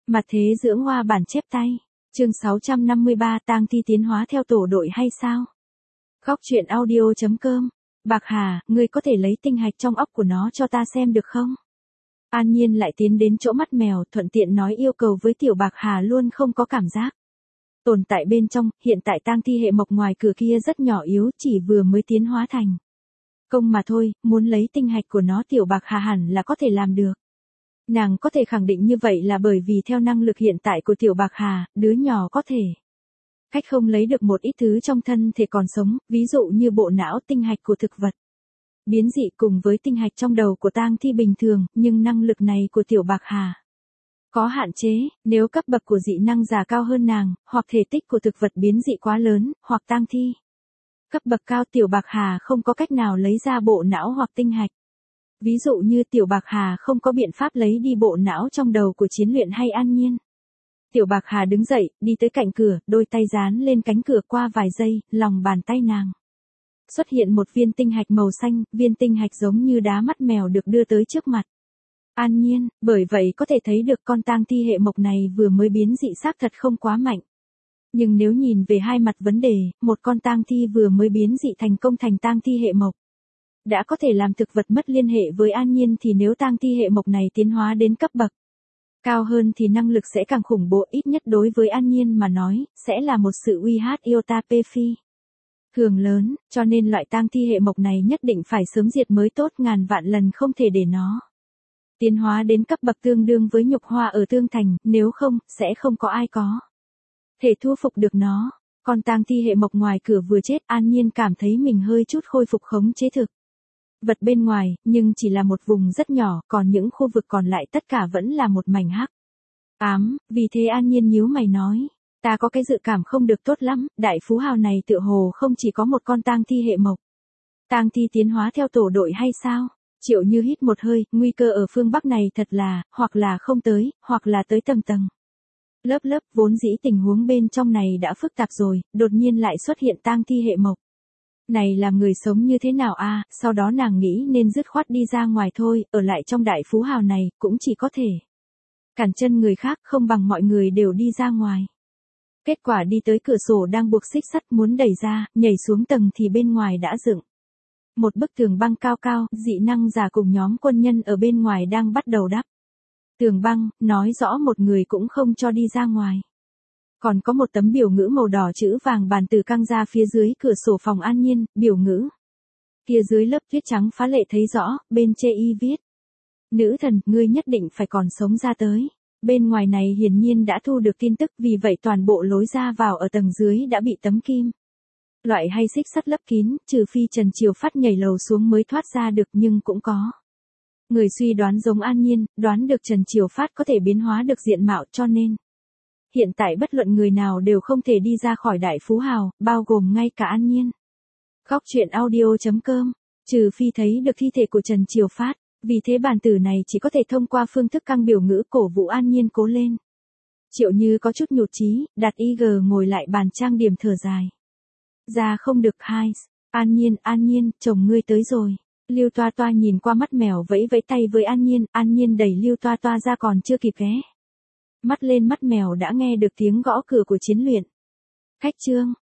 Mặt thế dưỡng hoa bản chép tay. Chương 653 tang thi tiến hóa theo tổ đội hay sao? Góc truyện audio.com. Bạc Hà, ngươi có thể lấy tinh hạch trong óc của nó cho ta xem được không? An Nhiên lại tiến đến chỗ mắt mèo, thuận tiện nói yêu cầu với Tiểu Bạc Hà luôn không có cảm giác. Tồn tại bên trong, hiện tại tang thi hệ mộc ngoài cửa kia rất nhỏ yếu, chỉ vừa mới tiến hóa thành công mà thôi, muốn lấy tinh hạch của nó Tiểu Bạc Hà hẳn là có thể làm được. Nàng có thể khẳng định như vậy là bởi vì theo năng lực hiện tại của Tiểu Bạc Hà, đứa nhỏ có thể cách không lấy được một ít thứ trong thân thể còn sống, ví dụ như bộ não tinh hạch của thực vật. Biến dị cùng với tinh hạch trong đầu của tang thi bình thường, nhưng năng lực này của Tiểu Bạc Hà có hạn chế, nếu cấp bậc của dị năng giả cao hơn nàng, hoặc thể tích của thực vật biến dị quá lớn, hoặc tang thi cấp bậc cao Tiểu Bạc Hà không có cách nào lấy ra bộ não hoặc tinh hạch. Ví dụ như Tiểu Bạc Hà không có biện pháp lấy đi bộ não trong đầu của Chiến Luyện hay An Nhiên. Tiểu Bạc Hà đứng dậy, đi tới cạnh cửa, đôi tay dán lên cánh cửa qua vài giây, lòng bàn tay nàng xuất hiện một viên tinh hạch màu xanh, viên tinh hạch giống như đá mắt mèo được đưa tới trước mặt An Nhiên, bởi vậy có thể thấy được con tang thi hệ mộc này vừa mới biến dị xác thật không quá mạnh. Nhưng nếu nhìn về hai mặt vấn đề, một con tang thi vừa mới biến dị thành công thành tang thi hệ mộc đã có thể làm thực vật mất liên hệ với An Nhiên thì nếu tang thi hệ mộc này tiến hóa đến cấp bậc cao hơn thì năng lực sẽ càng khủng bố, ít nhất đối với An Nhiên mà nói, sẽ là một sự uy hiếp iota phi thường lớn, cho nên loại tang thi hệ mộc này nhất định phải sớm diệt mới tốt, ngàn vạn lần không thể để nó tiến hóa đến cấp bậc tương đương với nhục hoa ở Tương Thành, nếu không, sẽ không có ai có thể thu phục được nó. Con tang thi hệ mộc ngoài cửa vừa chết, An Nhiên cảm thấy mình hơi chút khôi phục khống chế thực vật bên ngoài, nhưng chỉ là một vùng rất nhỏ, còn những khu vực còn lại tất cả vẫn là một mảnh hắc ám, vì thế An Nhiên nhíu mày nói, ta có cái dự cảm không được tốt lắm, đại phú hào này tựa hồ không chỉ có một con tang thi hệ mộc. Tang thi tiến hóa theo tổ đội hay sao? Triệu Như hít một hơi, nguy cơ ở phương Bắc này thật là, hoặc là không tới, hoặc là tới tầng tầng. Lớp, vốn dĩ tình huống bên trong này đã phức tạp rồi, đột nhiên lại xuất hiện tang thi hệ mộc. Này làm người sống như thế nào a? Sau đó nàng nghĩ nên dứt khoát đi ra ngoài thôi, ở lại trong đại phú hào này, cũng chỉ có thể cản chân người khác, không bằng mọi người đều đi ra ngoài. Kết quả đi tới cửa sổ đang buộc xích sắt muốn đẩy ra, nhảy xuống tầng thì bên ngoài đã dựng một bức tường băng cao cao, dị năng giả cùng nhóm quân nhân ở bên ngoài đang bắt đầu đắp tường băng, nói rõ một người cũng không cho đi ra ngoài. Còn có một tấm biểu ngữ màu đỏ chữ vàng bàn từ căng ra phía dưới cửa sổ phòng An Nhiên, biểu ngữ phía dưới lớp tuyết trắng phá lệ thấy rõ, bên chê y viết: Nữ thần, ngươi nhất định phải còn sống ra tới. Bên ngoài này hiển nhiên đã thu được tin tức, vì vậy toàn bộ lối ra vào ở tầng dưới đã bị tấm kim loại hay xích sắt lấp kín, trừ phi Trần Triều Phát nhảy lầu xuống mới thoát ra được, nhưng cũng có người suy đoán giống An Nhiên, đoán được Trần Triều Phát có thể biến hóa được diện mạo, cho nên hiện tại bất luận người nào đều không thể đi ra khỏi đại phú hào, bao gồm ngay cả An Nhiên. Góc truyện audio.com, trừ phi thấy được thi thể của Trần Triều Phát, vì thế bản tử này chỉ có thể thông qua phương thức căng biểu ngữ cổ vũ An Nhiên cố lên. Triệu Như có chút nhụt chí, đặt IG ngồi lại bàn trang điểm thở dài. Ra không được hai. An Nhiên, chồng ngươi tới rồi. Lưu Toa Toa nhìn qua mắt mèo vẫy vẫy tay với An Nhiên đẩy Lưu Toa Toa ra còn chưa kịp ghé mắt lên mắt mèo đã nghe được tiếng gõ cửa của Chiến Luyện. Khách trương,